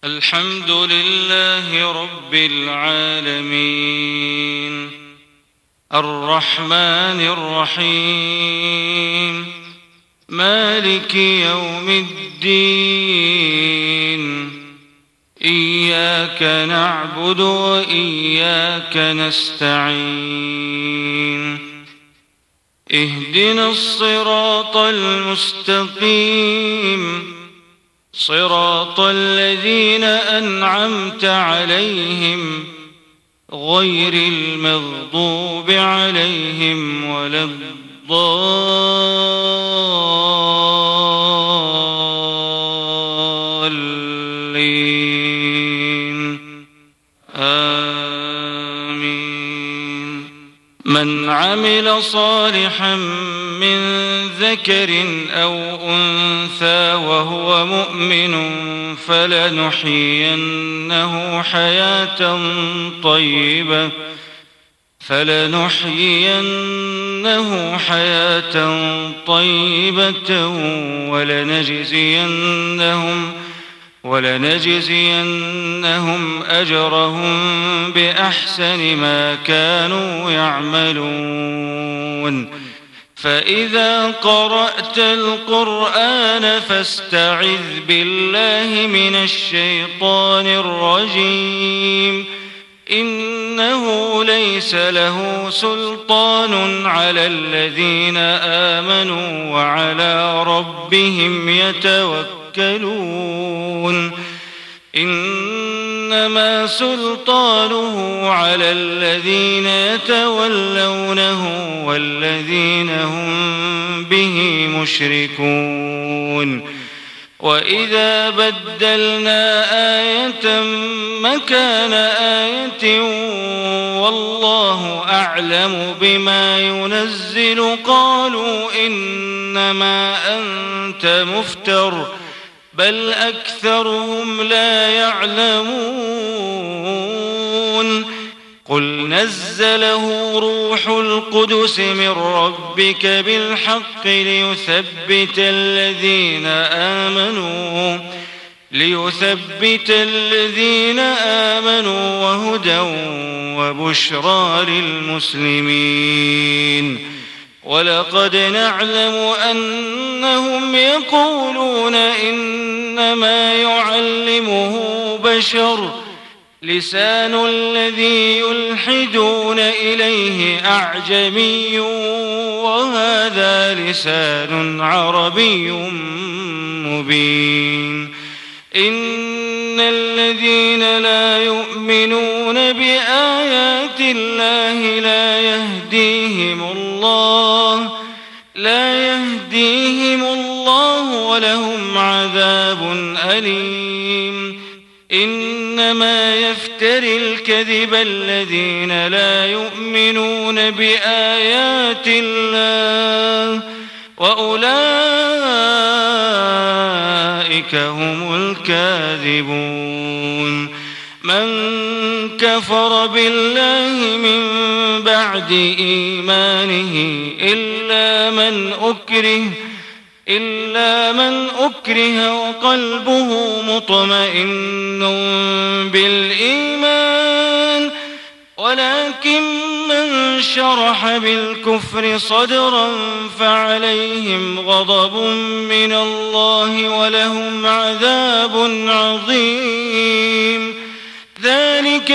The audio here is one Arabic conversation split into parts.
الحمد لله رب العالمين الرحمن الرحيم مالك يوم الدين إياك نعبد وإياك نستعين اهدنا الصراط المستقيم صراط الذين أنعمت عليهم غير المغضوب عليهم ولا الضالين آمين. من عمل صالحا من ذكر أو أنثى وهو مؤمن فلنحيينه حياة طيبة ولنجزينهم أجرهم بأحسن ما كانوا يعملون. فإذا قرأت القرآن فاستعذ بالله من الشيطان الرجيم إنه ليس له سلطان على الذين آمنوا وعلى ربهم يتوكلون. إنما سلطانه على الذين يتولونه والذين هم به مشركون. وإذا بدلنا آية مكان آية والله أعلم بما ينزل قالوا إنما أنت مفتر بل أكثرهم لا يعلمون. قل نزله روح القدس من ربك بالحق ليثبت الذين آمنوا وهدى وبشرى للمسلمين. ولقد نعلم أنهم يقولون إنما يعلمه بشر لسان الذي يلحدون إليه أعجمي وهذا لسان عربي مبين. إن الذين لا يؤمنون بآيات الله لا يهديهم الله ولهم عذاب أليم. إنما يفتري الكذب الذين لا يؤمنون بآيات الله وأولئك هم الكاذبون. من كفر بالله من بعد إيمانه إلا من أكره وقلبه مطمئن بالإيمان ولكن من شرح بالكفر صدرا فعليهم غضب من الله ولهم عذاب عظيم. ذلك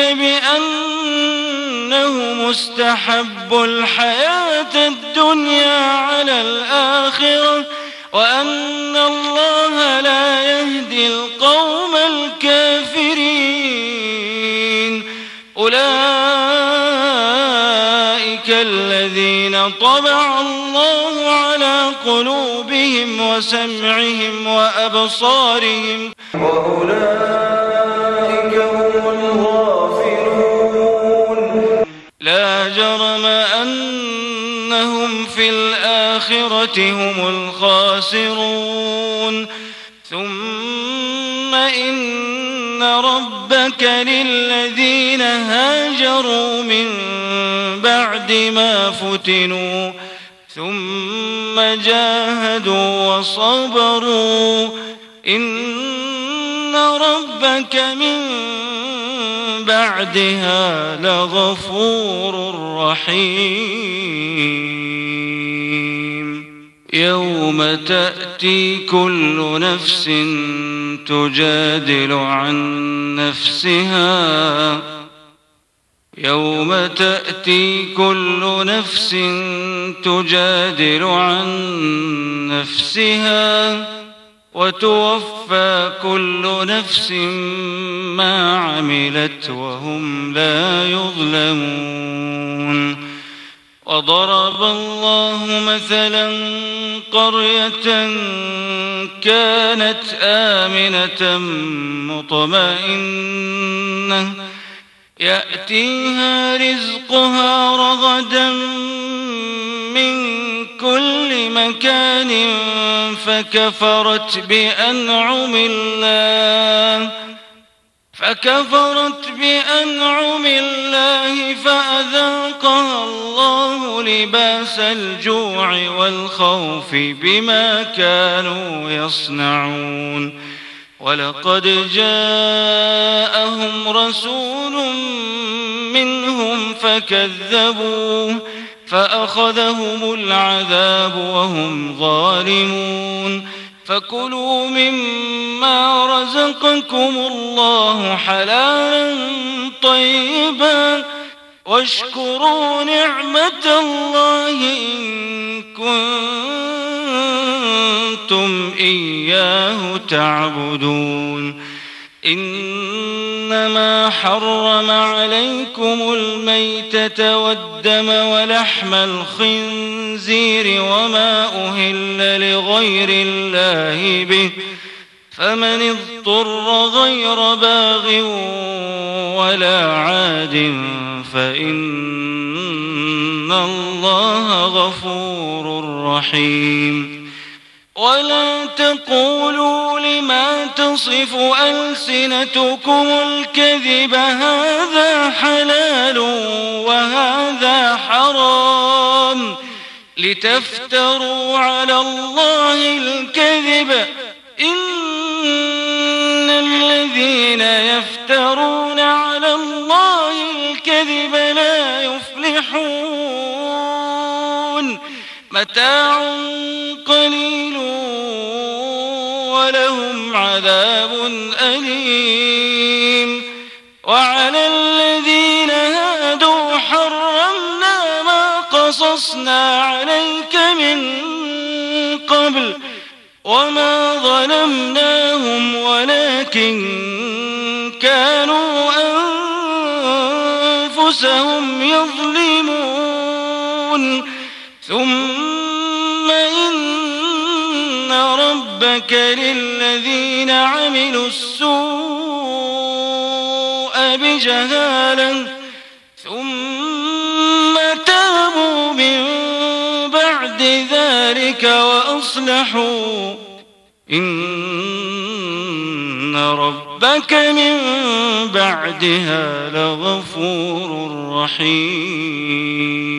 بأنه مستحب الحياة الدنيا على الآخرة وأن الله لا يهدي القوم الكافرين. أولئك الذين طبع الله على قلوبهم وسمعهم وأبصارهم وأولئك هم الغافلون. لا جرم أنهم في الآخرة هم الخاسرون. ثم إن ربك للذين هاجروا من بعد ما فتنوا ثم جاهدوا وصبروا إن ربك من بعدها لغفور رحيم يوم تأتي كل نفس تجادل عن نفسها وتوفى كل نفس ما عملت وهم لا يظلمون وضرب الله مثلا قرية كانت آمنة مطمئنة يأتيها رزقها رغدا من كل مكان فكفرت بأنعم الله فأذاقها الله لباس الجوع والخوف بما كانوا يصنعون ولقد جاءهم رسول منهم فكذبوه فأخذهم العذاب وهم ظالمون فكلوا مما رزقكم الله حلالا طيبا واشكروا نعمة الله إن كنتم إياه تعبدون إنما حرم عليكم الميتة والدم ولحم الخنزير وما أهل لغير الله به فمن اضطر غير باغ ولا عاد فإن الله غفور رحيم ولا تقولوا لما تصف ألسنتكم الكذب هذا حلال وهذا حرام لتفتروا على الله الكذب إن الذين يفترون على الله الكذب لا يفلحون متاع قليل ولهم عذاب أليم وعلى الذين هادوا حرمنا ما قصصنا عليك من قبل وما ظلمناهم ولكن كانوا أنفسهم يظلمون ثم إن ربك للذين عملوا السوء بجهالة ثم تابوا من بعد ذلك وأصلحوا إن ربك من بعدها لغفور رحيم